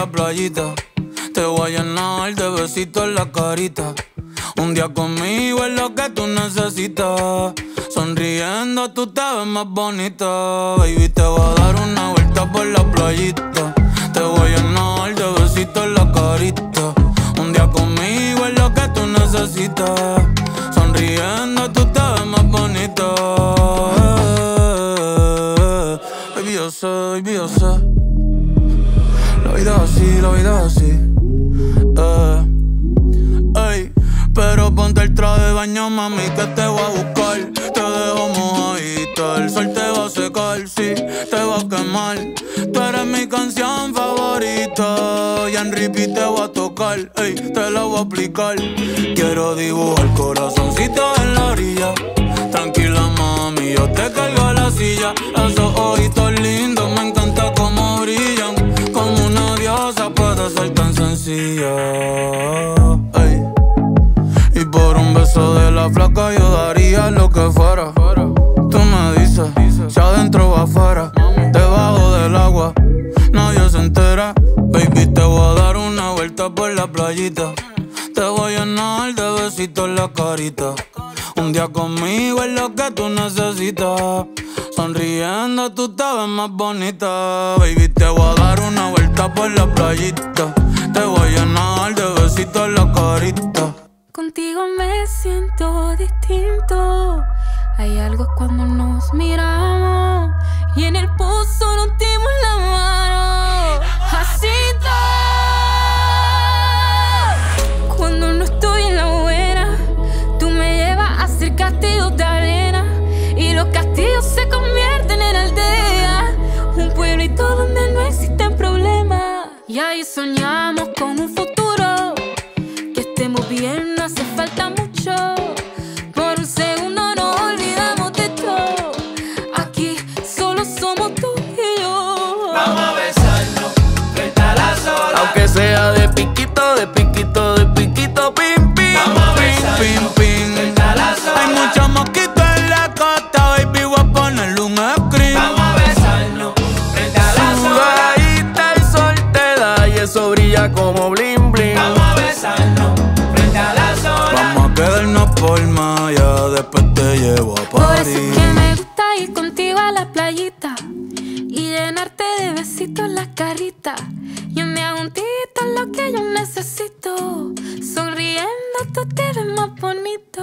la playita. Te voy a llenar de besitos en la carita. Un día conmigo es lo que tú necesitas. Sonriendo tú te ves más bonita. Baby, te voy a dar una vuelta por la playita. Te voy a llenar de besitos en la carita. Un día conmigo es lo que tú necesitas. Sonriendo tú te ves más bonita. Baby, yo sé, baby, yo sé. La vida es así, la vida es así. Ey, pero ponte el traje de baño, mami, que te voy a buscar. Te dejo mojadita, el sol te va a secar, sí, te va a quemar. Tú eres mi canción favorita y en repeat te voy a tocar, ey, te la voy a aplicar. Quiero dibujar corazoncito en la orilla. Tranquila, mami, yo te cargo a la silla. Esos ojitos lindos, me encanta cómo brillan. Como una diosa puede ser tan sencilla. Ey. Y por un beso de la flaca yo daría lo que fuera. Tú me dices, si adentro o afuera, debajo del agua, nadie se entera. Baby, te voy a dar una vuelta por la playita. Te voy a llenar de besitos en la carita. Un día conmigo es lo que tú necesitas. Sonriendo tú te ves más bonita. Baby, te voy a dar una vuelta por la playita. Te voy a llenar de besitos en la carita. Contigo me siento distinto. Hay algo cuando nos miramos y en el pozo nos dimos la mano. Así todo. Cuando no estoy en la buena, tú me llevas a hacer castillos de arena y los castillos se convierten en aldeas. Un pueblito donde no existen problemas. Y ahí soñamos con un futuro. Que estemos bien, no hace falta mucho. Por un segundo nos olvidamos de todo. Aquí solo somos tú y yo. Vamos a besarnos frente a las olas. Aunque sea de piquito, de piquito, de piquito, pim, pim. Vamos a besarnos pim, pim. frente a las olas. Hay muchos mosquitos en la costa, baby, voy a ponerle un screen. Vamos a besarnos frente a las olas. Sudadita el sol te da y eso brilla como bling, bling. Vamos a besarnos frente a las olas. Vamos a quedarnos por Maya, después te llevo a Por eso París. es que me gusta ir contigo a la playita y llenarte de besitos la carita. Y un día juntito es lo que yo necesito. Sonriendo tú te ves más bonito.